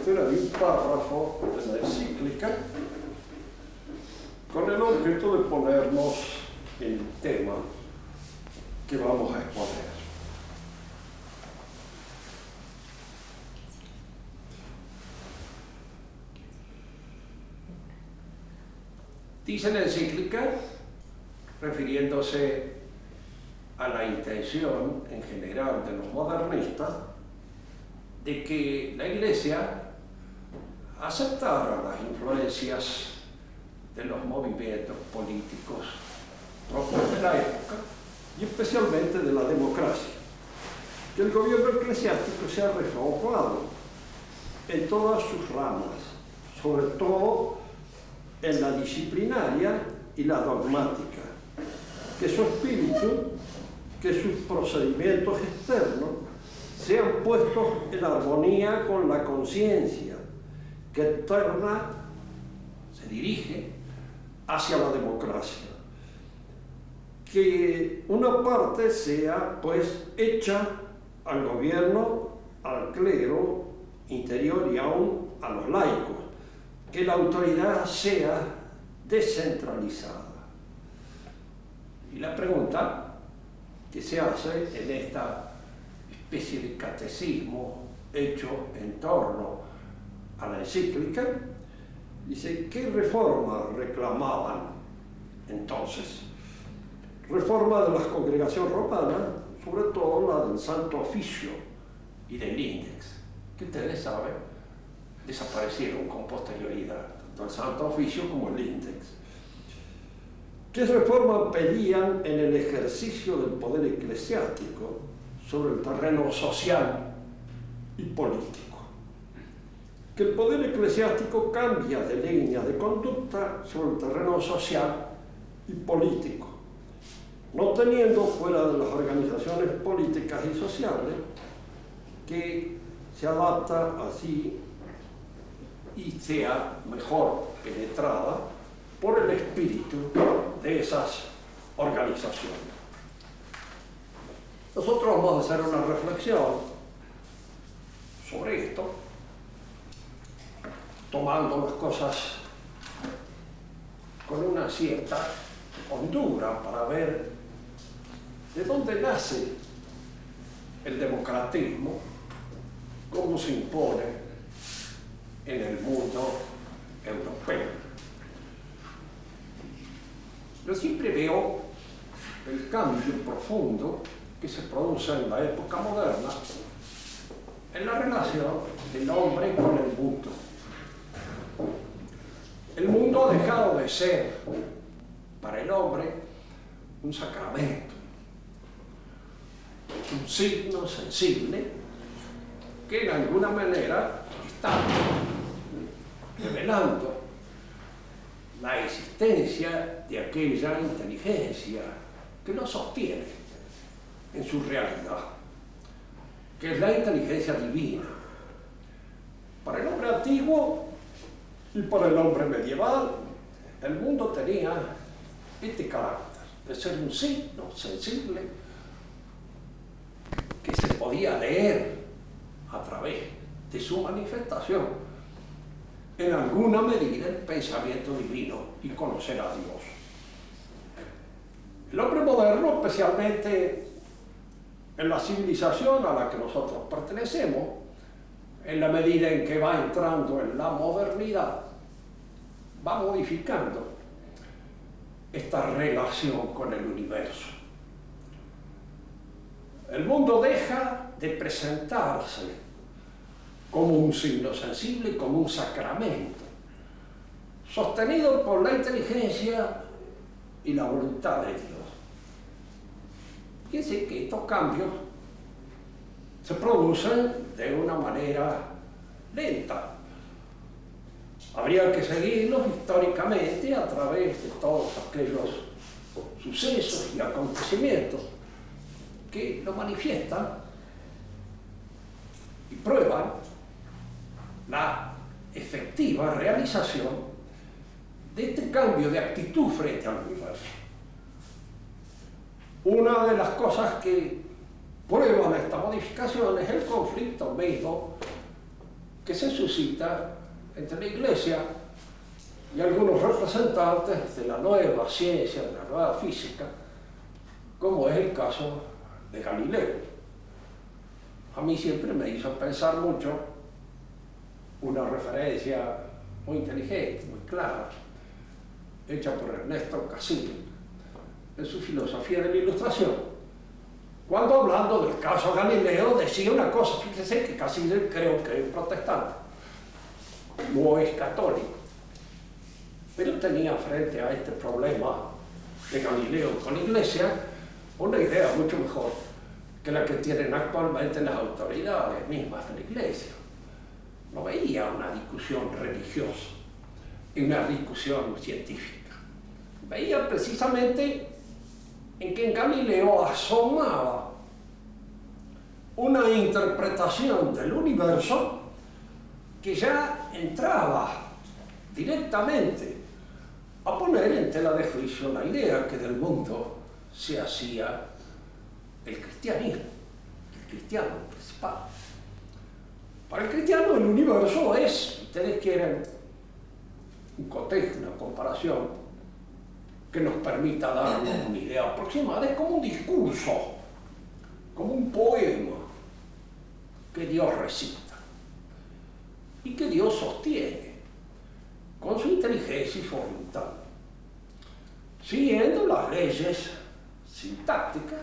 lectura de un párrafo de la encíclica con el objeto de ponernos en el tema que vamos a exponer. Dice la encíclica, refiriéndose a la intención en general de los modernistas, de que la Iglesia aceptara las influencias de los movimientos políticos propios de la época y especialmente de la democracia, que el gobierno eclesiástico sea reformado en todas sus ramas, sobre todo en la disciplinaria y la dogmática, que su espíritu, que sus procedimientos externos sean puestos en armonía con la conciencia que externa se dirige hacia la democracia. Que una parte sea, pues, hecha al gobierno, al clero interior y aún a los laicos. Que la autoridad sea descentralizada. Y la pregunta que se hace en esta especie de catecismo hecho en torno a la encíclica, dice, ¿qué reforma reclamaban entonces? Reforma de las congregaciones romanas, sobre todo la del Santo Oficio y del Index, que ustedes saben, desaparecieron con posterioridad, tanto el Santo Oficio como el Index. ¿Qué reforma pedían en el ejercicio del poder eclesiástico sobre el terreno social y político? Que el poder eclesiástico cambia de línea de conducta sobre el terreno social y político, no teniendo fuera de las organizaciones políticas y sociales, que se adapta así y sea mejor penetrada por el espíritu de esas organizaciones. Nosotros vamos a hacer una reflexión sobre esto, tomando las cosas con una cierta hondura para ver de dónde nace el democratismo, cómo se impone en el mundo europeo. Yo siempre veo el cambio profundo que se produce en la época moderna en la relación del hombre con el mundo. El mundo ha dejado de ser para el hombre un sacramento, un signo sensible que en alguna manera está revelando la existencia de aquella inteligencia que lo sostiene en su realidad, que es la inteligencia divina. Para el hombre antiguo y para el hombre medieval, el mundo tenía este carácter de ser un signo sensible que se podía leer a través de su manifestación, en alguna medida el pensamiento divino y conocer a Dios. El hombre moderno, especialmente en la civilización a la que nosotros pertenecemos, en la medida en que va entrando en la modernidad, va modificando esta relación con el universo. El mundo deja de presentarse como un signo sensible, como un sacramento, sostenido por la inteligencia y la voluntad de Dios. Fíjense que estos cambios se producen de una manera lenta. Habría que seguirlos históricamente a través de todos aquellos sucesos y acontecimientos que lo manifiestan y prueban la efectiva realización de este cambio de actitud frente al universo. Una de las cosas que prueban esta modificación es el conflicto mismo que se suscita entre la Iglesia y algunos representantes de la nueva ciencia, de la nueva física, como es el caso de Galileo. A mí siempre me hizo pensar mucho una referencia muy inteligente, muy clara, hecha por Ernesto Cassirer en su filosofía de la Ilustración, cuando hablando del caso Galileo decía una cosa. Fíjese que Cassirer creo que es protestante, no es católico, pero tenía frente a este problema de Galileo con la Iglesia una idea mucho mejor que la que tienen actualmente las autoridades mismas de la Iglesia. No veía una discusión religiosa y una discusión científica. Veía precisamente en que en Galileo asomaba una interpretación del universo que ya entraba directamente a poner en tela de juicio la idea que del mundo se hacía el cristianismo, el cristiano principal. Para el cristiano el universo es, si ustedes quieren, un cotejo, una comparación que nos permita darnos una idea aproximada, es como un discurso, como un poema que Dios recita y que Dios sostiene con su inteligencia y su voluntad, siguiendo las leyes sintácticas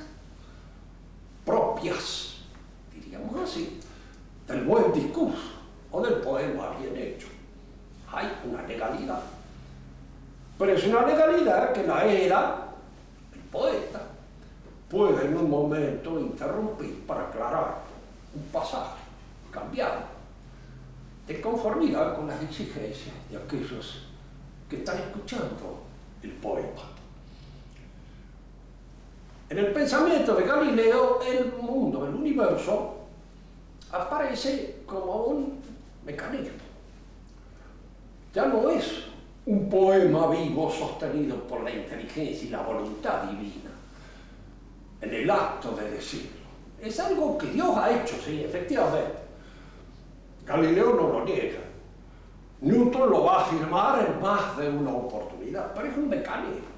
propias, diríamos así, del buen discurso o del poema bien hecho. Hay una legalidad, pero es una legalidad que la era, el poeta, puede en un momento interrumpir para aclarar un pasaje, cambiarlo, de conformidad con las exigencias de aquellos que están escuchando el poema. En el pensamiento de Galileo, el mundo, el universo, aparece como un mecanismo. Ya no es un poema vivo sostenido por la inteligencia y la voluntad divina en el acto de decirlo. Es algo que Dios ha hecho, sí, efectivamente. Galileo no lo niega. Newton lo va a afirmar en más de una oportunidad, pero es un mecanismo.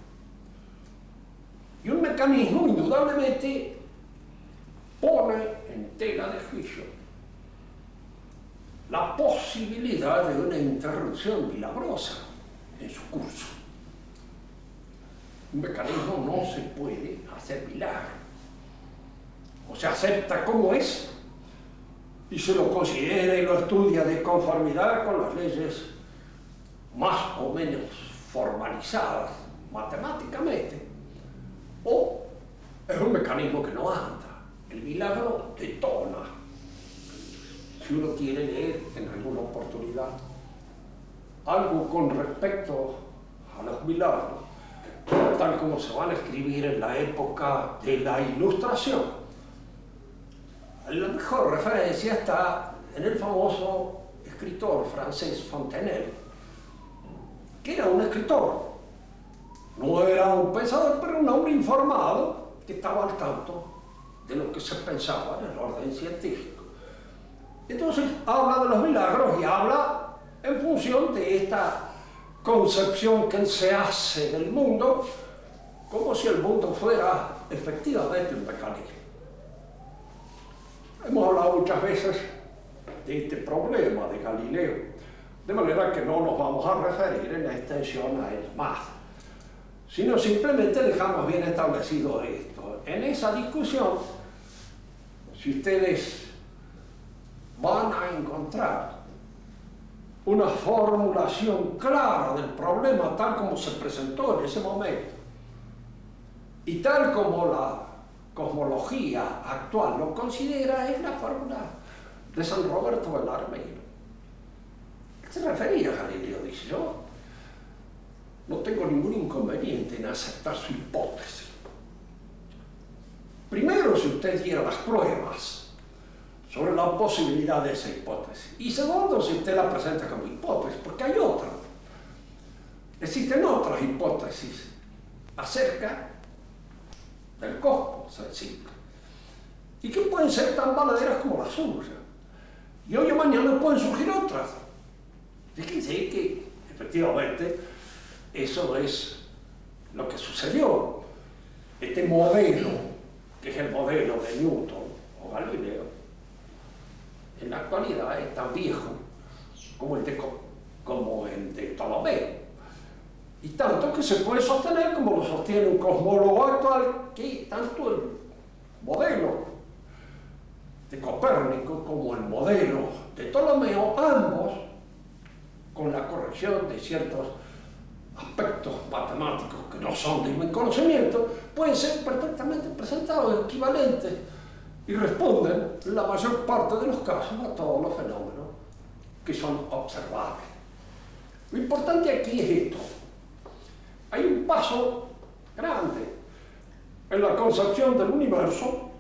Y un mecanismo indudablemente pone en tela de juicio la posibilidad de una interrupción milagrosa en su curso. Un mecanismo no se puede hacer milagro. O se acepta como es y se lo considera y lo estudia de conformidad con las leyes más o menos formalizadas matemáticamente, o es un mecanismo que no anda. El milagro detona. Si uno quiere leer en alguna oportunidad algo con respecto a los milagros, tal como se van a escribir en la época de la Ilustración, la mejor referencia está en el famoso escritor francés Fontenelle, que era un escritor, no era un pensador, pero un hombre informado que estaba al tanto de lo que se pensaba en el orden científico. Entonces habla de los milagros y habla en función de esta concepción que se hace del mundo, como si el mundo fuera efectivamente un mecanismo. Hemos hablado muchas veces de este problema de Galileo, de manera que no nos vamos a referir en extensión a él más, sino simplemente dejamos bien establecido esto. En esa discusión, si ustedes van a encontrar una formulación clara del problema tal como se presentó en ese momento y tal como la cosmología actual lo considera, es la fórmula de San Roberto Bellarmino. Se refería a Galileo, dice: yo no tengo ningún inconveniente en aceptar su hipótesis. Primero, si usted diera las pruebas sobre la posibilidad de esa hipótesis. Y segundo, si usted la presenta como hipótesis, porque hay otra. Existen otras hipótesis acerca del cosmos sensible, y que pueden ser tan verdaderas como la suya. y hoy o mañana pueden surgir otras. Fíjense que efectivamente eso es lo que sucedió. Este modelo, que es el modelo de Newton o Galileo, en la actualidad es tan viejo como el de Ptolomeo. Y tanto que se puede sostener como lo sostiene un cosmólogo actual, que tanto el modelo de Copérnico como el modelo de Ptolomeo, ambos con la corrección de ciertos aspectos matemáticos que no son de mi conocimiento, pueden ser perfectamente presentados equivalentes y responden en la mayor parte de los casos a todos los fenómenos que son observables. Lo importante aquí es esto. Hay un paso grande en la concepción del universo,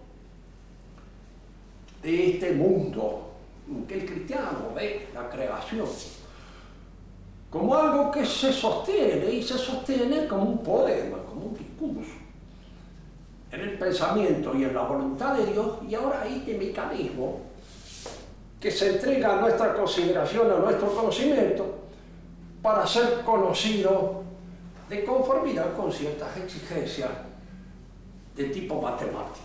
de este mundo que el cristiano ve la creación como algo que se sostiene, y se sostiene como un poema, como un discurso, en el pensamiento y en la voluntad de Dios. Y ahora hay este mecanismo que se entrega a nuestra consideración, a nuestro conocimiento, para ser conocido de conformidad con ciertas exigencias de tipo matemático.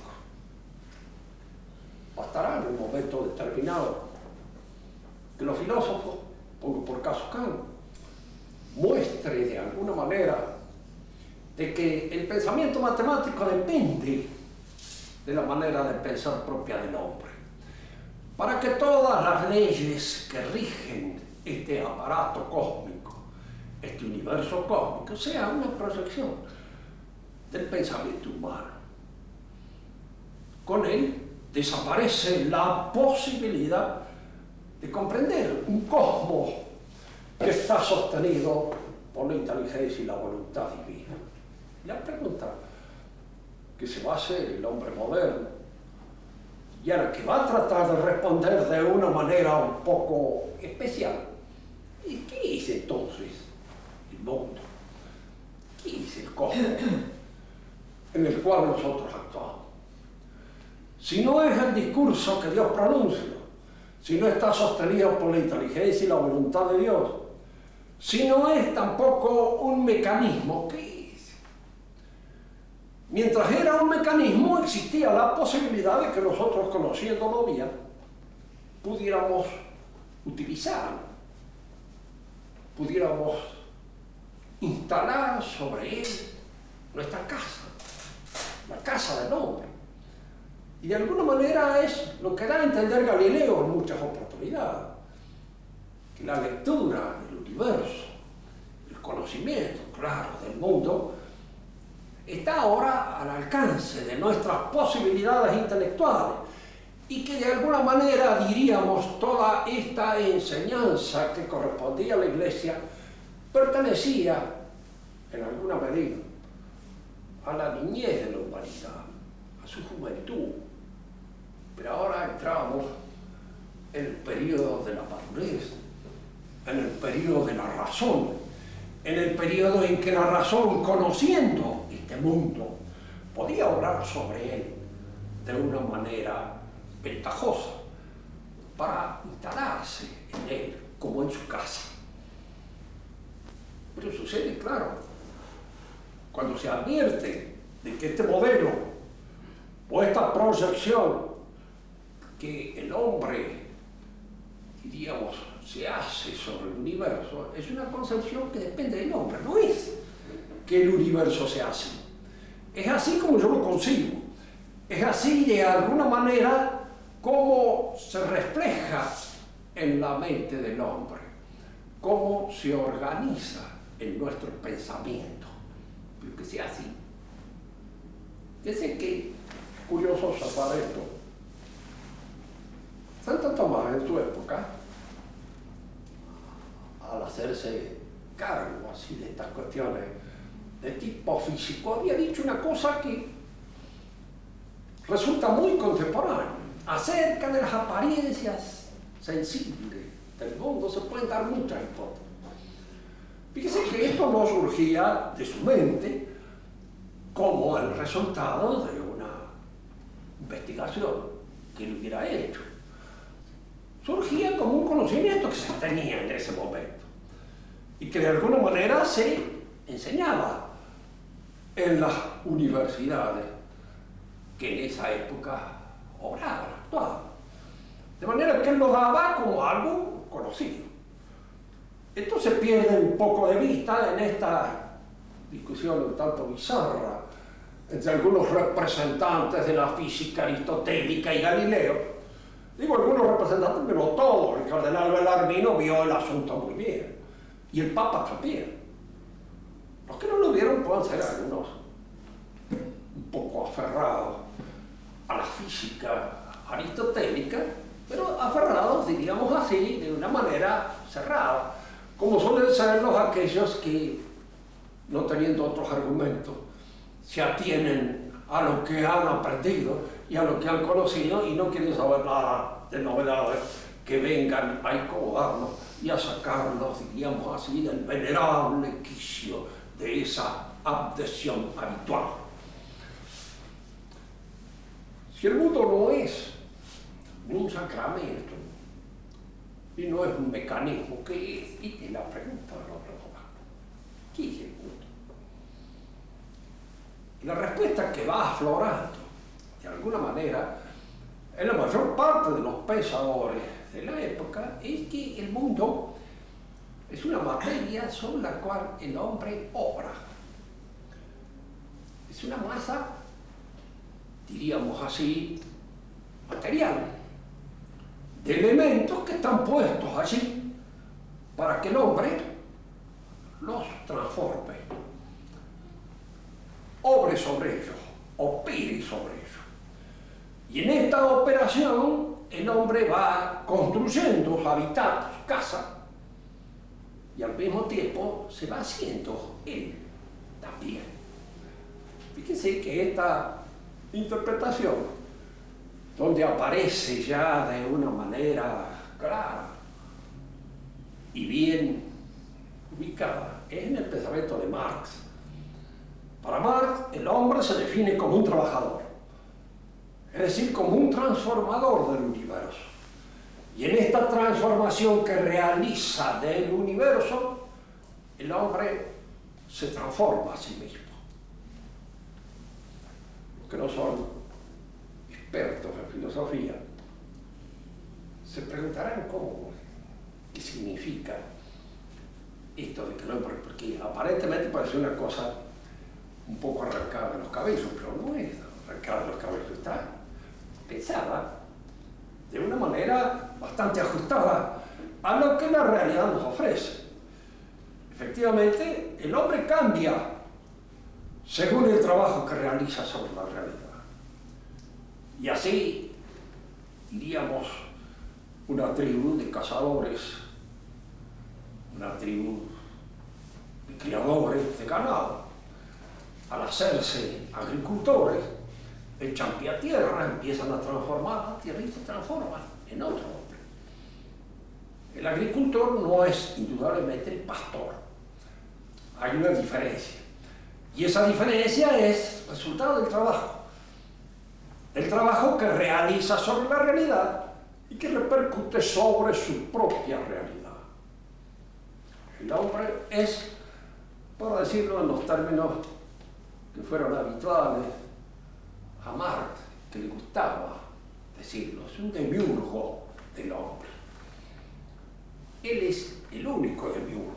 Bastará en un momento determinado que los filósofos, pongo por caso Kant, muestre de alguna manera de que el pensamiento matemático depende de la manera de pensar propia del hombre, para que todas las leyes que rigen este aparato cósmico, este universo cósmico, sean una proyección del pensamiento humano. Con él desaparece la posibilidad de comprender un cosmos que está sostenido por la inteligencia y la voluntad divina. La pregunta que se va a hacer el hombre moderno, y ahora que va a tratar de responder de una manera un poco especial, ¿y qué es entonces el mundo? ¿Qué es el cosmos en el cual nosotros actuamos? Si no es el discurso que Dios pronuncia, si no está sostenido por la inteligencia y la voluntad de Dios, si no es tampoco un mecanismo, ¿qué es? Mientras era un mecanismo, existía la posibilidad de que nosotros, conociéndolo bien, pudiéramos utilizarlo, pudiéramos instalar sobre él nuestra casa, la casa del hombre. Y de alguna manera es lo que da a entender Galileo en muchas oportunidades, que la lectura del universo, el conocimiento, claro, del mundo, está ahora al alcance de nuestras posibilidades intelectuales, y que de alguna manera, diríamos, toda esta enseñanza que correspondía a la Iglesia pertenecía, en alguna medida, a la niñez de la humanidad, a su juventud. Pero ahora entramos en el periodo de la madurez, en el periodo de la razón, en el periodo en que la razón, conociendo este mundo, podía obrar sobre él de una manera ventajosa para instalarse en él como en su casa. Pero sucede, claro, cuando se advierte de que este modelo o esta proyección que el hombre, diríamos, se hace sobre el universo, es una concepción que depende del hombre. No es que el universo se hace, es así como yo lo concibo, es así de alguna manera como se refleja en la mente del hombre, cómo se organiza en nuestro pensamiento, pero que sea así. Fíjense que curioso observar esto. Santo Tomás, en su época, al hacerse cargo así de estas cuestiones de tipo físico, había dicho una cosa que resulta muy contemporánea. Acerca de las apariencias sensibles del mundo se pueden dar muchas hipótesis. Fíjese que esto no surgía de su mente como el resultado de una investigación que él hubiera hecho. surgía como un conocimiento que se tenía en ese momento y que de alguna manera se enseñaba en las universidades que en esa época obraban, actuaban. De manera que él lo daba como algo conocido. Esto se pierde un poco de vista en esta discusión un tanto bizarra entre algunos representantes de la física aristotélica y Galileo. Digo algunos representantes, pero no todos. El cardenal Bellarmino vio el asunto muy bien. Y el Papa también. Los que no lo vieron pueden ser algunos un poco aferrados a la física aristotélica, pero aferrados, diríamos así, de una manera cerrada, como suelen ser los aquellos que, no teniendo otros argumentos, se atienen a lo que han aprendido y a lo que han conocido y no quieren saber nada de novedades que vengan a incomodarnos y a sacarnos, diríamos así, del venerable quicio de esa adhesión habitual. Si el mundo no es un sacramento y no es un mecanismo, ¿qué es? Y la pregunta de los renovados, ¿qué es el mundo? Y la respuesta que va aflorando, de alguna manera, en la mayor parte de los pensadores de la época, es que el mundo es una materia sobre la cual el hombre obra. Es una masa, diríamos así, material, de elementos que están puestos allí para que el hombre los transforme, obre sobre ellos, opere sobre ellos. Y en esta operación el hombre va construyendo su hábitat, su casa, y al mismo tiempo se va haciendo él también. Fíjense que esta interpretación, donde aparece ya de una manera clara y bien ubicada, es en el pensamiento de Marx. Para Marx, el hombre se define como un trabajador, es decir, como un transformador del universo. Y en esta transformación que realiza del universo, el hombre se transforma a sí mismo. Los que no son expertos en filosofía se preguntarán qué significa esto de que el hombre, porque aparentemente parece una cosa un poco arrancada de los cabellos, pero no es arrancada de los cabellos, está pensada de una manera bastante ajustada a lo que la realidad nos ofrece. Efectivamente, el hombre cambia según el trabajo que realiza sobre la realidad. Y así, diríamos, una tribu de cazadores, una tribu de criadores de ganado, al hacerse agricultores, echan pie a tierra, empiezan a transformar la tierra y se transforman en otro hombre. El agricultor no es indudablemente el pastor. Hay una diferencia. Y esa diferencia es resultado del trabajo. El trabajo que realiza sobre la realidad y que repercute sobre su propia realidad. El hombre es, por decirlo en los términos que fueron habituales a Marx, que le gustaba decirlo, es un demiurgo del hombre. Él es el único demiurgo.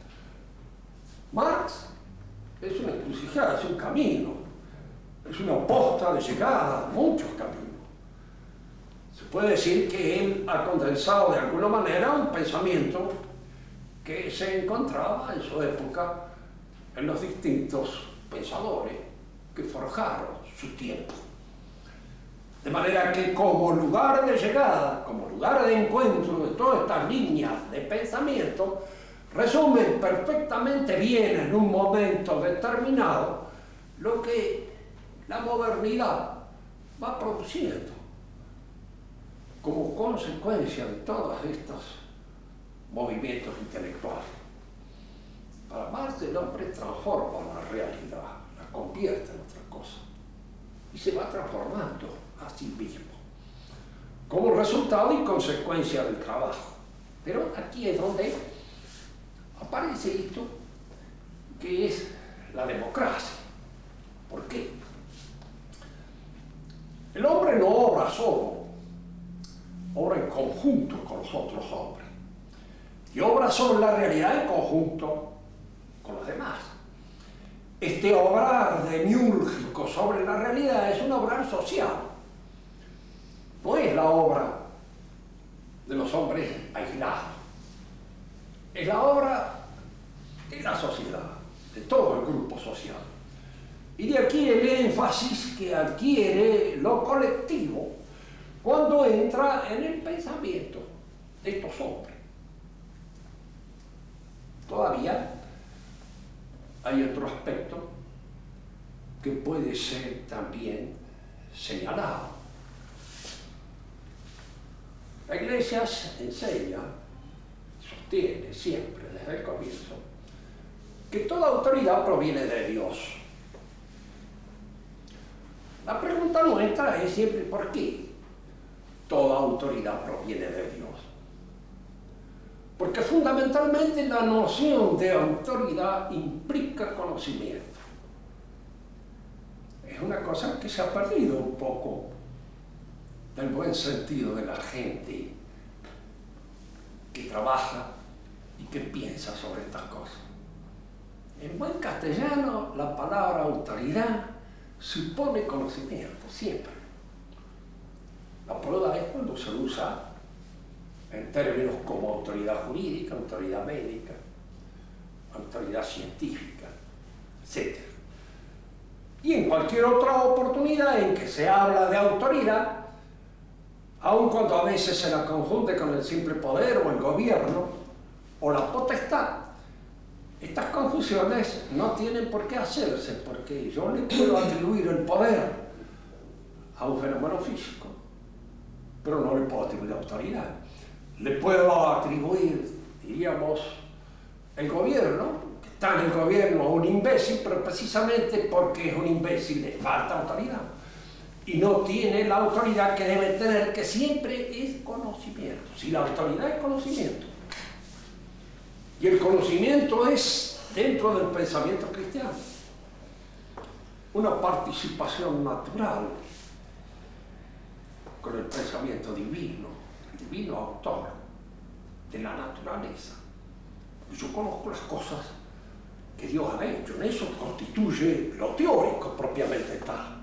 Marx es una encrucijada, es un camino, es una posta de llegada a muchos caminos. Se puede decir que él ha condensado de alguna manera un pensamiento que se encontraba en su época en los distintos pensadores que forjaron su tiempo. De manera que como lugar de llegada, como lugar de encuentro de todas estas líneas de pensamiento, resumen perfectamente bien en un momento determinado lo que la modernidad va produciendo como consecuencia de todos estos movimientos intelectuales. Para Marx, el hombre transforma la realidad, la convierte en otra cosa y se va transformando a sí mismo. como resultado y consecuencia del trabajo. Pero aquí es donde aparece esto que es la democracia. ¿Por qué? El hombre no obra solo, obra en conjunto con los otros hombres. Y obra sobre la realidad en conjunto con los demás. Este obrar demiúrgico sobre la realidad es un obrar social. No es la obra de los hombres aislados. Es la obra de la sociedad, de todo el grupo social. Y de aquí el énfasis que adquiere lo colectivo cuando entra en el pensamiento de estos hombres. Todavía hay otro aspecto que puede ser también señalado. La Iglesia enseña, sostiene siempre desde el comienzo, que toda autoridad proviene de Dios. La pregunta nuestra es siempre ¿por qué toda autoridad proviene de Dios? Porque fundamentalmente la noción de autoridad implica conocimiento. Es una cosa que se ha perdido un poco del buen sentido de la gente que trabaja y que piensa sobre estas cosas. En buen castellano, la palabra autoridad supone conocimiento, siempre. La prueba es cuando se usa en términos como autoridad jurídica, autoridad médica, autoridad científica, etc. Y en cualquier otra oportunidad en que se habla de autoridad, aun cuando a veces se la confunde con el simple poder o el gobierno o la potestad, estas confusiones no tienen por qué hacerse, porque yo le puedo atribuir el poder a un fenómeno físico, pero no le puedo atribuir autoridad. Le puedo atribuir, diríamos, el gobierno, que está en el gobierno, a un imbécil, pero precisamente porque es un imbécil le falta autoridad. Y no tiene la autoridad que debe tener, que siempre es conocimiento. Si la autoridad es conocimiento, y el conocimiento es, dentro del pensamiento cristiano, una participación natural con el pensamiento divino, el divino autor de la naturaleza. Yo conozco las cosas que Dios ha hecho, en eso constituye lo teórico propiamente tal.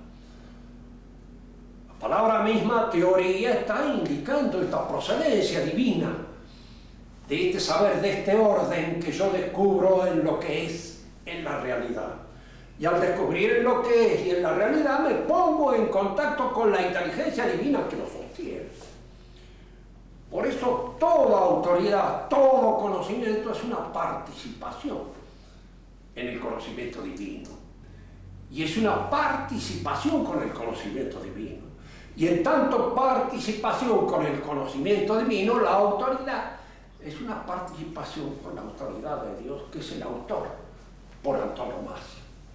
La palabra misma teoría está indicando esta procedencia divina, de este saber, de este orden que yo descubro en lo que es en la realidad. Y al descubrir en lo que es y en la realidad me pongo en contacto con la inteligencia divina que lo sostiene. Por eso toda autoridad, todo conocimiento es una participación en el conocimiento divino. Y es una participación con el conocimiento divino. Y en tanto participación con el conocimiento divino, la autoridad es una participación con la autoridad de Dios, que es el autor por antonomasia.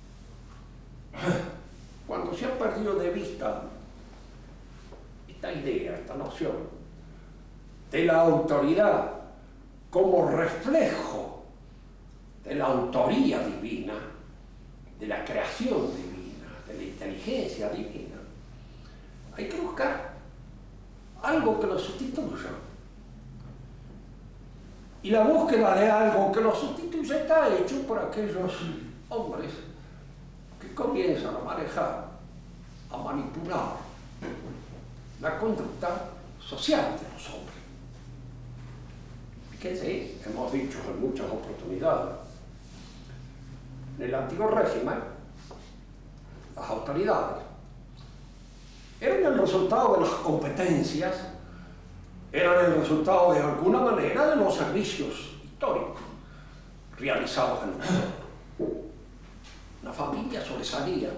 Cuando se ha perdido de vista esta idea, esta noción de la autoridad como reflejo de la autoría divina, de la creación divina, de la inteligencia divina, hay que buscar algo que lo sustituya. Y la búsqueda de algo que lo sustituya está hecho por aquellos hombres que comienzan a manejar, a manipular la conducta social de los hombres. Fíjense, hemos dicho en muchas oportunidades, en el antiguo régimen, las autoridades eran el resultado de las competencias, eran el resultado de alguna manera de los servicios históricos realizados en el mundo. Una familia sobresalía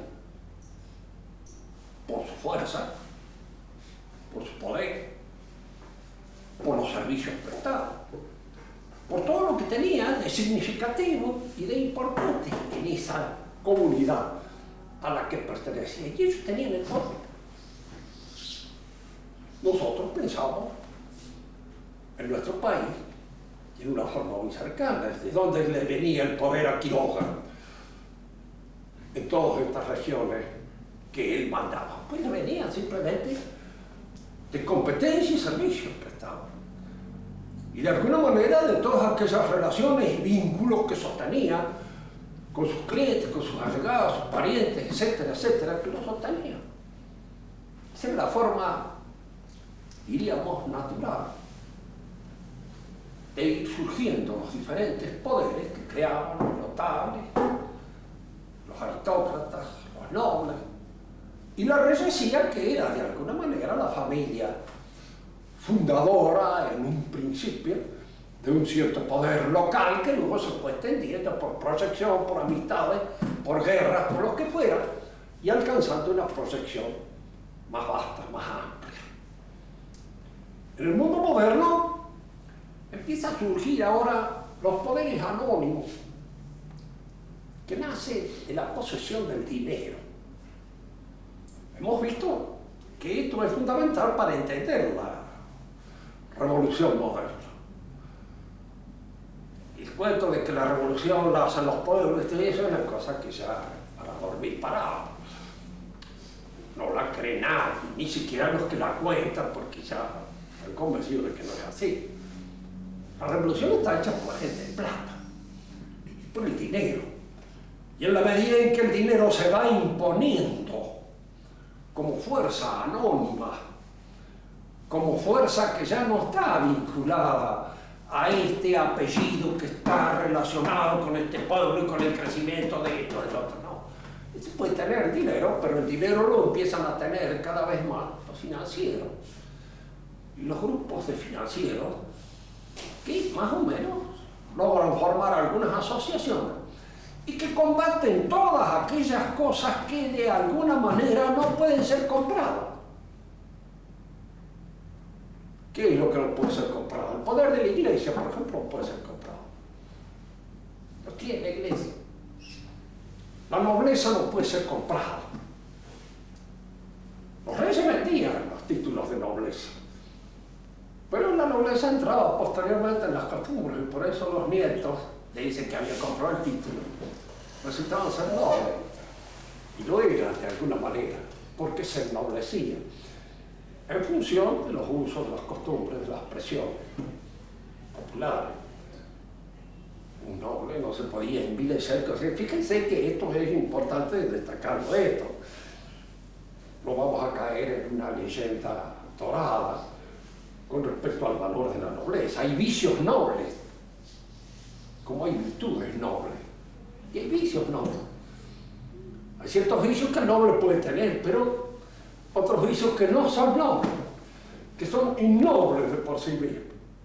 por su fuerza, por su poder, por los servicios prestados, por todo lo que tenía de significativo y de importante en esa comunidad a la que pertenecía. Y ellos tenían el poder. nosotros pensamos en nuestro país y en una forma muy cercana, desde donde le venía el poder a Quiroga en todas estas regiones que él mandaba. Pues le venían simplemente de competencia y servicios prestados. Y de alguna manera de todas aquellas relaciones y vínculos que sostenía con sus clientes, con sus allegados, sus parientes, etcétera, etcétera, que lo sostenían. Esa es la forma, diríamos, natural de ir surgiendo los diferentes poderes que creaban los notables, los aristócratas, los nobles, y la reyesía, que era de alguna manera la familia fundadora en un principio de un cierto poder local que luego se fue extendiendo por proyección, por amistades, por guerras, por lo que fuera, y alcanzando una proyección más vasta, más amplia. En el mundo moderno empieza a surgir ahora los poderes anónimos, que nace de la posesión del dinero. Hemos visto que esto es fundamental para entender la revolución moderna. El cuento de que la revolución la hacen los pueblos, eso es una cosa que ya para dormir parado. No la cree nadie, ni siquiera los que la cuentan, porque ya están convencidos de que no es así. La revolución está hecha por la gente de plata, por el dinero. Y en la medida en que el dinero se va imponiendo como fuerza anónima, como fuerza que ya no está vinculada a este apellido que está relacionado con este pueblo y con el crecimiento de esto, del otro, no. Se puede tener dinero, pero el dinero lo empiezan a tener cada vez más los financieros. Y los grupos de financieros que más o menos logran formar algunas asociaciones y que combaten todas aquellas cosas que de alguna manera no pueden ser compradas. ¿Qué es lo que no puede ser comprado? El poder de la iglesia, por ejemplo, no puede ser comprado. Lo tiene la iglesia. La nobleza no puede ser comprada. Los reyes vendían los títulos de nobleza. Pero la nobleza entraba posteriormente en las costumbres, y por eso los nietos de ese que había comprado el título resultaban ser nobles. Y lo eran de alguna manera, porque se ennoblecían en función de los usos, de las costumbres, de las presiones populares. Un noble no se podía envilecer. Fíjense que esto es importante destacarlo esto. No vamos a caer en una leyenda dorada con respecto al valor de la nobleza. Hay vicios nobles, como hay virtudes nobles. Y hay vicios nobles. Hay ciertos vicios que el noble puede tener, pero otros vicios que no son nobles, que son innobles de por sí mismos.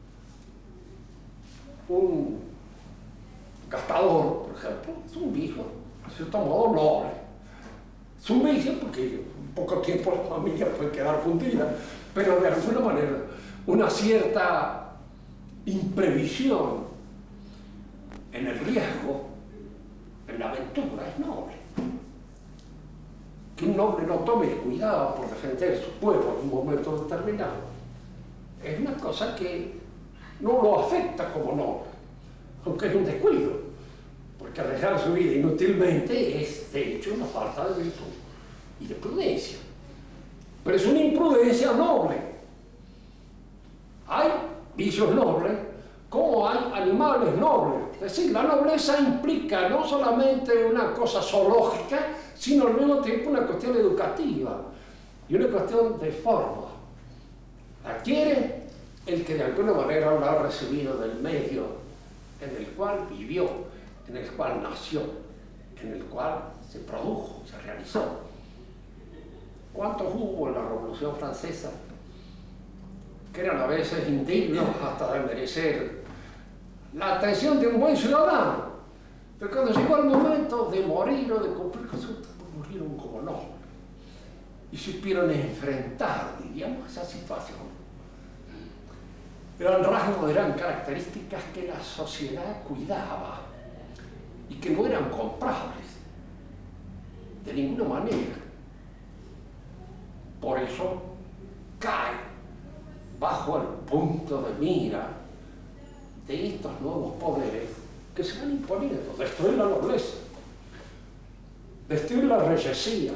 Un gastador, por ejemplo, es un vicio, de cierto modo, noble. Es un vicio porque en poco tiempo la familia puede quedar fundida, pero de alguna manera una cierta imprevisión en el riesgo, en la aventura, es noble. Que un noble no tome cuidado por defender su pueblo en un momento determinado es una cosa que no lo afecta como noble, aunque es un descuido, porque arriesgar su vida inútilmente es de hecho una falta de virtud y de prudencia, pero es una imprudencia noble. Hay vicios nobles como hay animales nobles. Es decir, la nobleza implica no solamente una cosa zoológica, sino al mismo tiempo una cuestión educativa y una cuestión de forma. Adquiere el que de alguna manera lo ha recibido del medio en el cual vivió, en el cual nació, en el cual se produjo, se realizó. ¿Cuántos hubo en la Revolución Francesa que eran a veces indignos hasta de merecer la atención de un buen ciudadano? Pero cuando llegó el momento de morir o de cumplir con su, murieron como nobles y supieron enfrentar, diríamos, esa situación. Eran rasgos, eran características que la sociedad cuidaba y que no eran comprables de ninguna manera. Por eso cae bajo el punto de mira de estos nuevos poderes que se van imponiendo: destruir la nobleza, destruir la reyesía,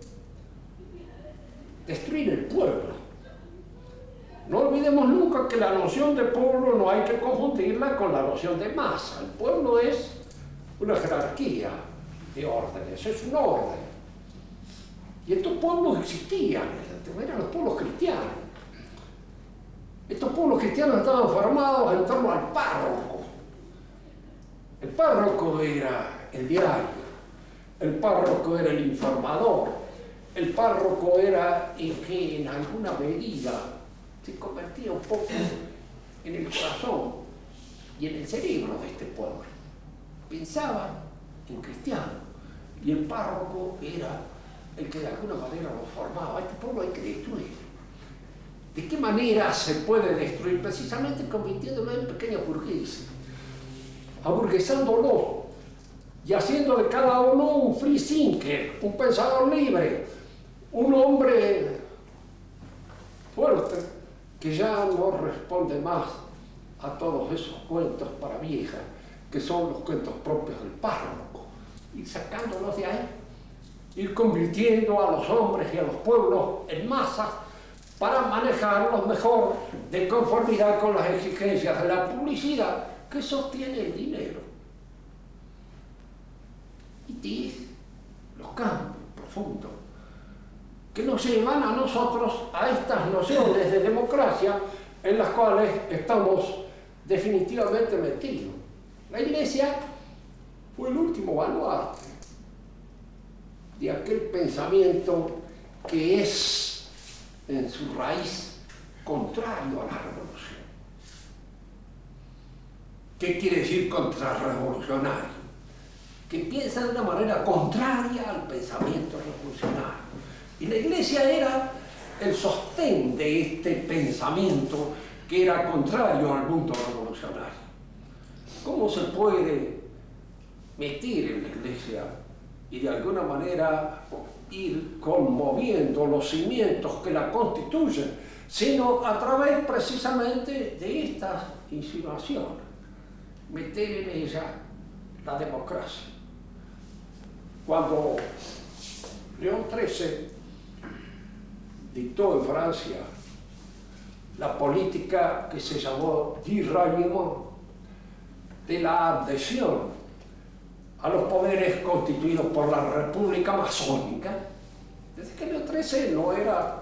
destruir el pueblo. No olvidemos nunca que la noción de pueblo no hay que confundirla con la noción de masa. El pueblo es una jerarquía de órdenes, es un orden. Y estos pueblos existían, eran los pueblos cristianos. Estos pueblos cristianos estaban formados en torno al párroco. El párroco era el diario, el párroco era el informador, el párroco era el que en alguna medida se convertía un poco en el corazón y en el cerebro de este pueblo. Pensaba en cristiano y el párroco era el que de alguna manera lo formaba. Este pueblo hay que destruir. ¿De qué manera se puede destruir? Precisamente convirtiéndolo en pequeños burgueses, aburguesándolo y haciendo de cada uno un free thinker, un pensador libre, un hombre fuerte, que ya no responde más a todos esos cuentos para viejas, que son los cuentos propios del párroco, ir sacándolos de ahí, ir convirtiendo a los hombres y a los pueblos en masas para manejarlos mejor de conformidad con las exigencias de la publicidad que sostiene el dinero. Y los cambios profundos que nos llevan a nosotros a estas nociones de democracia en las cuales estamos definitivamente metidos. La Iglesia fue el último baluarte de aquel pensamiento que es en su raíz contrario a la revolución. ¿Qué quiere decir contrarrevolucionario? Que piensa de una manera contraria al pensamiento revolucionario. Y la Iglesia era el sostén de este pensamiento que era contrario al mundo revolucionario. ¿Cómo se puede meter en la Iglesia y de alguna manera ir conmoviendo los cimientos que la constituyen, sino a través precisamente de estas insinuaciones? Meter en ella la democracia. Cuando León XIII dictó en Francia la política que se llamó disraillement, de la adhesión a los poderes constituidos por la República Masónica, desde que León XIII no era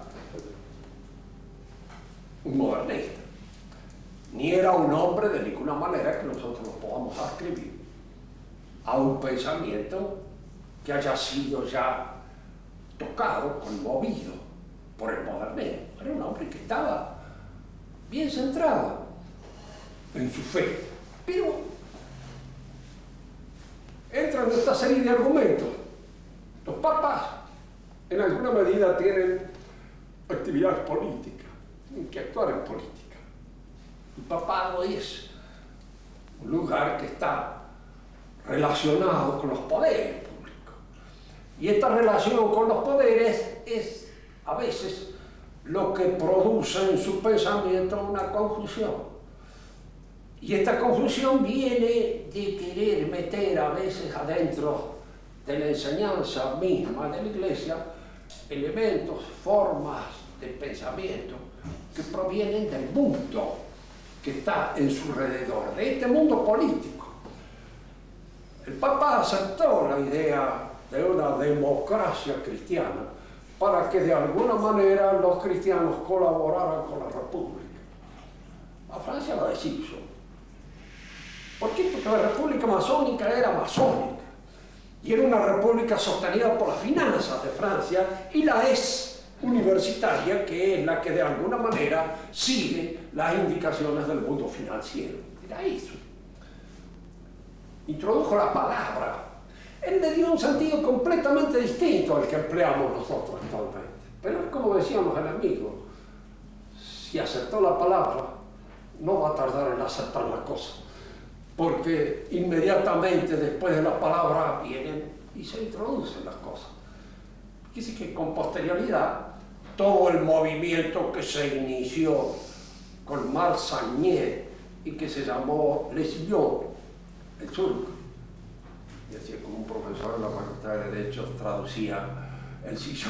un modernista, ni era un hombre de ninguna manera que nosotros lo podamos ascribir a un pensamiento que haya sido ya tocado, conmovido por el modernismo. Era un hombre que estaba bien centrado en su fe, pero entran en esta serie de argumentos. Los papas en alguna medida tienen actividades políticas, tienen que actuar en política. El papado es un lugar que está relacionado con los poderes públicos. Y esta relación con los poderes es a veces lo que produce en su pensamiento una confusión. Y esta confusión viene de querer meter a veces adentro de la enseñanza misma de la Iglesia elementos, formas de pensamiento que provienen del mundo que está en su alrededor, de este mundo político. El Papa aceptó la idea de una democracia cristiana para que de alguna manera los cristianos colaboraran con la República. A Francia la deshizo. ¿Por qué? Porque la República Masónica era masónica y era una república sostenida por las finanzas de Francia, y la es universitaria, que es la que de alguna manera sigue las indicaciones del mundo financiero. Era eso. Introdujo la palabra. Él le dio un sentido completamente distinto al que empleamos nosotros actualmente. Pero es como decíamos el amigo, si aceptó la palabra, no va a tardar en aceptar la cosa, porque inmediatamente después de la palabra vienen y se introducen las cosas. Quiere decir que con posterioridad todo el movimiento que se inició con Marsagné y que se llamó Le Sillon, el surco. Y así como un profesor en la Facultad de Derecho traducía el sillón.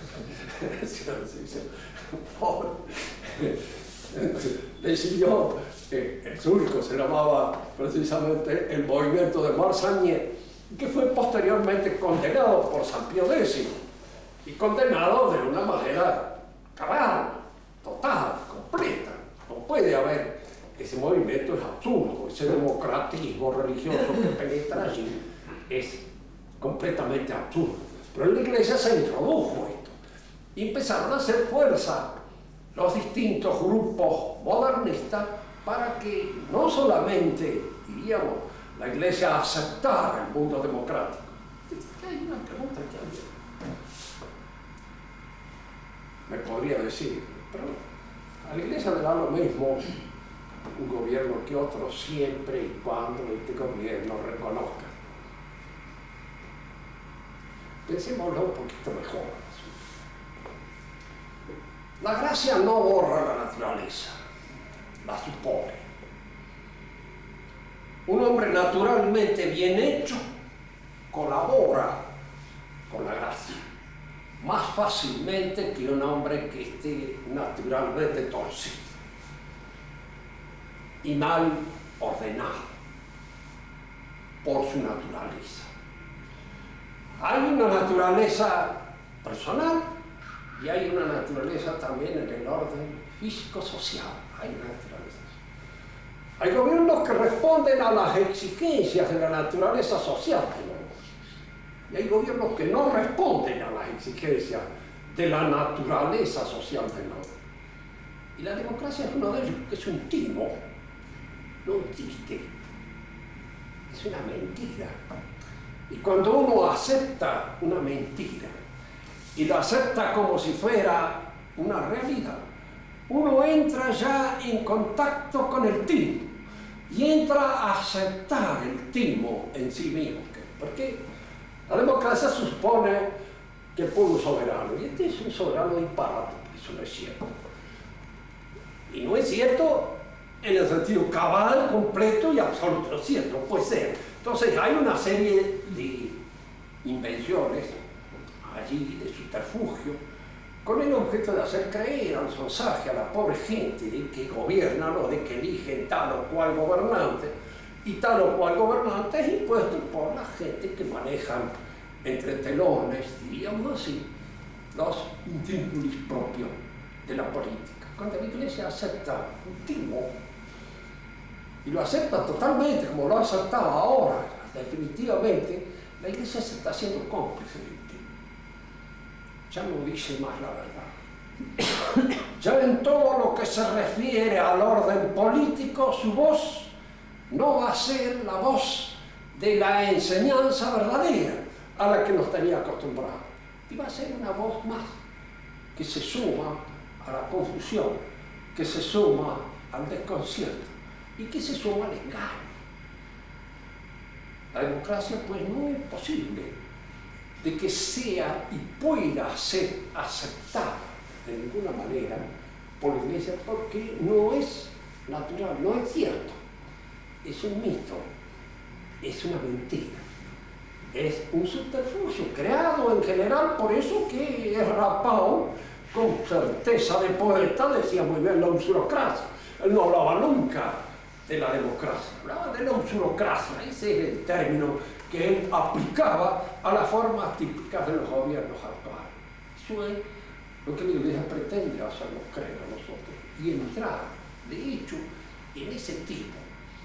Le Sillon, el surco se llamaba precisamente el movimiento de Marsagné, que fue posteriormente condenado por San Pío X, y condenado de una manera cabal, total, completa. No puede haber, ese movimiento es absurdo, ese democratismo religioso que penetra allí es completamente absurdo. Pero en la Iglesia se introdujo esto y empezaron a hacer fuerza los distintos grupos modernistas para que no solamente, diríamos, la Iglesia aceptara el mundo democrático. Hay una pregunta que alguien me podría decir, pero a la Iglesia le da lo mismo un gobierno que otro siempre y cuando este gobierno reconozca. Pensémoslo un poquito mejor. La gracia no borra la naturaleza, la supone. Un hombre naturalmente bien hecho colabora con la gracia más fácilmente que un hombre que esté naturalmente torcido y mal ordenado por su naturaleza. Hay una naturaleza personal y hay una naturaleza también en el orden físico-social. Hay una naturaleza. Hay gobiernos que responden a las exigencias de la naturaleza social del hombre. Y hay gobiernos que no responden a las exigencias de la naturaleza social del hombre. Y la democracia es uno de ellos, que es un timo. No existe. Es una mentira. Y cuando uno acepta una mentira y lo acepta como si fuera una realidad, uno entra ya en contacto con el timo y entra a aceptar el timo en sí mismo. Porque la democracia supone que el pueblo es soberano, y este es un soberano disparate, eso no es cierto. Y no es cierto en el sentido cabal, completo y absoluto, no es cierto, no puede ser. Entonces hay una serie de invenciones allí, de subterfugio, con el objeto de hacer creer al sonsaje a la pobre gente de que gobiernan o de que eligen tal o cual gobernante, y tal o cual gobernante es impuesto por la gente que manejan entre telones, diríamos así, los vínculos propios de la política. Cuando la Iglesia acepta un timo, y lo acepta totalmente, como lo ha aceptado ahora, definitivamente, la Iglesia se está haciendo cómplice del timo. Ya no dice más la verdad. Ya en todo lo que se refiere al orden político, su voz no va a ser la voz de la enseñanza verdadera a la que nos tenía acostumbrados. Y va a ser una voz más que se suma a la confusión, que se suma al desconcierto y que se suma al engaño. La democracia, pues, no es posible de que sea y pueda ser aceptada de ninguna manera por la Iglesia, porque no es natural, no es cierto. Es un mito, es una mentira, es un subterfugio creado en general por eso que Rapao, con certeza de poeta, decía muy bien la usurocracia. Él no hablaba nunca de la democracia, hablaba de la usurocracia. Ese es el término que él aplicaba a las formas típicas de los gobiernos actuales. Eso es lo que la Iglesia pretende hacernos creer a nosotros y entrar, de hecho, en ese tipo.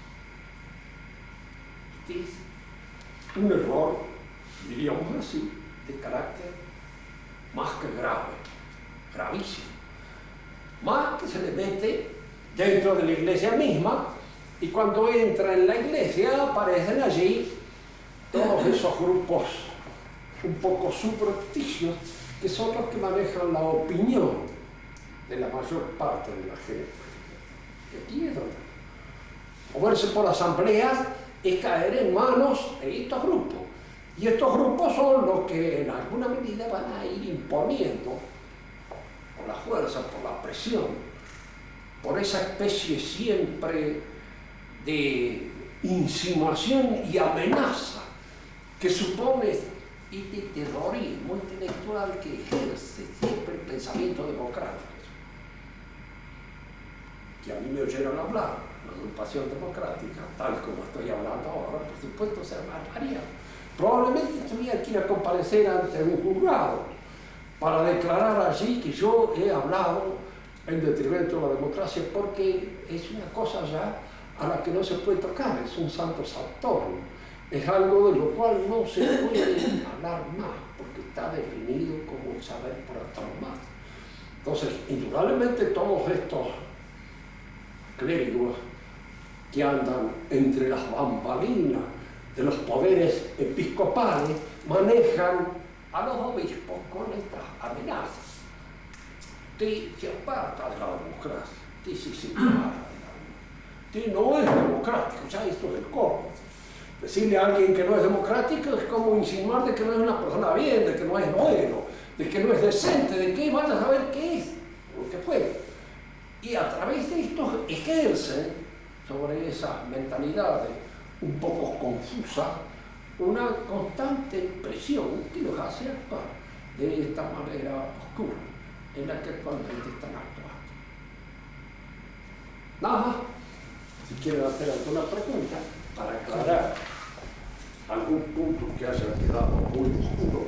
Este es un error, diríamos así, de carácter más que grave, gravísimo. Más que se le mete dentro de la Iglesia misma, y cuando entra en la Iglesia aparecen allí todos esos grupos un poco subrepticios que son los que manejan la opinión de la mayor parte de la gente. Y aquí es donde moverse por asambleas es caer en manos de estos grupos. Y estos grupos son los que en alguna medida van a ir imponiendo, por la fuerza, por la presión, por esa especie siempre de insinuación y amenaza que supone y de terrorismo intelectual que ejerce siempre el pensamiento democrático. Que a mí me oyeron hablar, la agrupación democrática, tal como estoy hablando ahora, por supuesto se armaría. Probablemente tuviera que ir a comparecer ante un juzgado para declarar allí que yo he hablado en detrimento de la democracia, porque es una cosa ya a la que no se puede tocar, es un santo sanctorum, es algo de lo cual no se puede hablar más, porque está definido como saber por autonomía. Entonces, indudablemente todos estos clérigos que andan entre las bambalinas de los poderes episcopales manejan a los obispos con estas amenazas. Usted se aparta de la democracia, usted se separa de la democracia. Usted no es democrático, ya esto es el colmo. Decirle a alguien que no es democrático es como insinuar de que no es una persona bien, de que no es bueno, de que no es decente, de que vaya a saber qué es, lo que fue. Y a través de esto ejercen sobre esas mentalidades un poco confusas una constante presión que los hace actuar de esta manera oscura en la que actualmente están actuando. Nada más, si quieren hacer alguna pregunta para aclarar algún punto que haya quedado muy oscuro.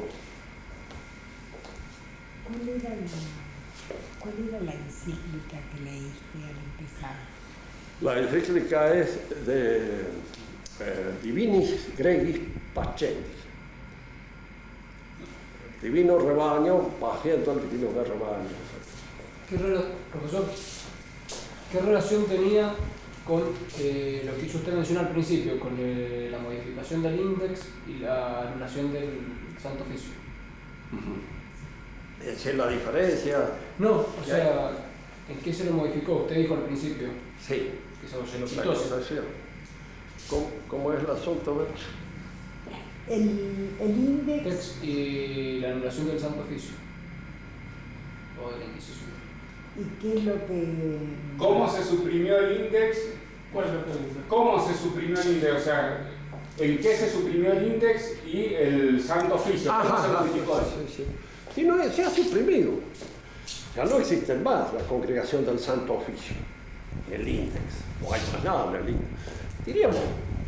¿Cuál era la encíclica que leíste al empezar? La encíclica es de Divinis Gregis Pascendi. Divino rebaño, paciendo el divino de rebaño. Profesor, ¿qué relación tenía con lo que hizo usted mencionó al principio, con la modificación del índex y la anulación del Santo Oficio? Esa es la diferencia. No, o sea, ¿en qué se lo modificó? Usted dijo al principio. Sí. Que se lo La quitó. acusación. ¿Cómo es el asunto? El índex Y la anulación del Santo Oficio. O de la Inquisición. y qué es lo que... ¿Cómo se suprimió el índex? ¿Cuál es la pregunta? ¿Cómo se suprimió el índex? O sea, ¿en qué se suprimió el índex y el Santo Oficio? ¿Cómo se modificó eso? Sí. Sí, no, se ha suprimido. Ya no existe más la congregación del Santo Oficio, el índex. No hay más nada en el índex. Diríamos,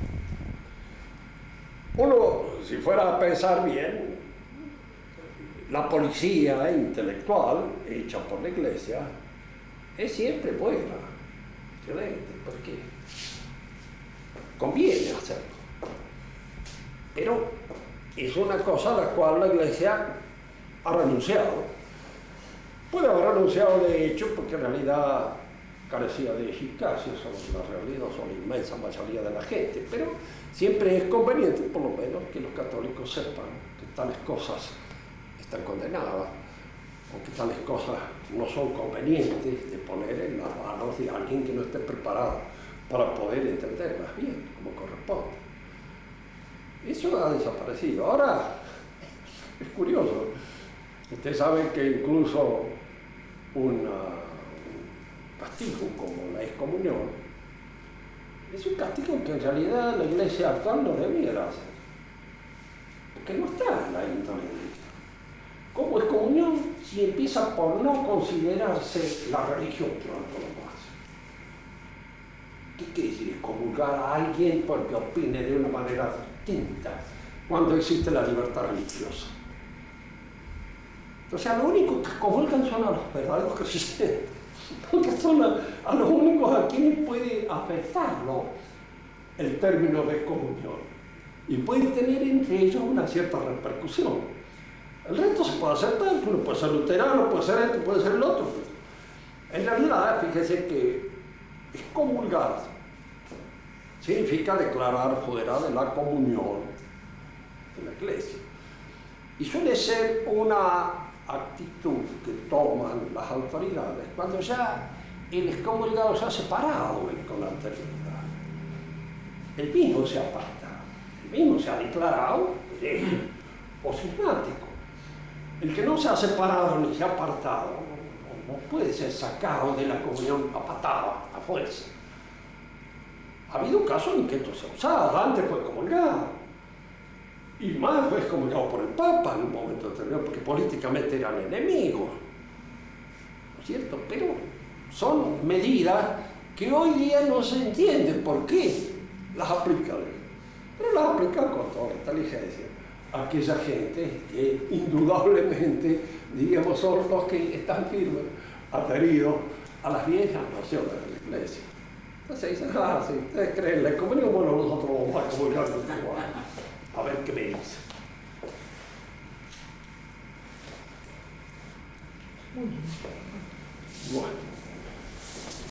uno, si fuera a pensar bien, la policía intelectual hecha por la Iglesia es siempre buena, excelente, porque conviene hacerlo. Pero es una cosa a la cual la Iglesia ha renunciado. Puede haber renunciado de hecho porque en realidad carecía de eficacia sobre la realidad, sobre la inmensa mayoría de la gente, pero siempre es conveniente, por lo menos, que los católicos sepan que tales cosas están condenadas o que tales cosas no son convenientes de poner en las manos de alguien que no esté preparado para poder entenderlas bien, como corresponde. Eso ha desaparecido. Ahora, es curioso, ustedes saben que incluso un castigo como la excomunión es un castigo que en realidad la Iglesia actual no debiera hacer, porque no está en la índole de Dios. ¿Cómo excomunión si empieza por no considerarse la religión por antonomasia? ¿Qué quiere decir excomulgar a alguien porque opine de una manera distinta cuando existe la libertad religiosa? O sea, lo único que excomulgan son a los verdaderos creyentes, porque son a los únicos a quienes puede afectarlo el término de excomunión y puede tener entre ellos una cierta repercusión. El resto se puede aceptar, uno puede ser luterano, puede ser esto, puede ser el otro. En realidad, fíjese que excomulgar significa declarar fuera de la comunión de la Iglesia. Y suele ser una actitud que toman las autoridades cuando ya el excomulgado se ha separado con anterioridad. El mismo se aparta, el mismo se ha declarado o cismático. El que no se ha separado ni se ha apartado, no puede ser sacado de la comunión a patada, a fuerza. Ha habido casos en que esto se ha usado, antes fue comulgado. Y más fue excomulgado por el Papa en un momento determinado, porque políticamente eran enemigos, ¿no es cierto? Pero son medidas que hoy día no se entienden por qué las aplican, pero las aplican con toda inteligencia aquella gente que indudablemente, diríamos, son los que están firmes, adheridos a las viejas nociones de la Iglesia. Entonces dicen, sí, ustedes creen la comunión, bueno, nosotros vamos a comunicar igual. A ver qué me dice. Bueno.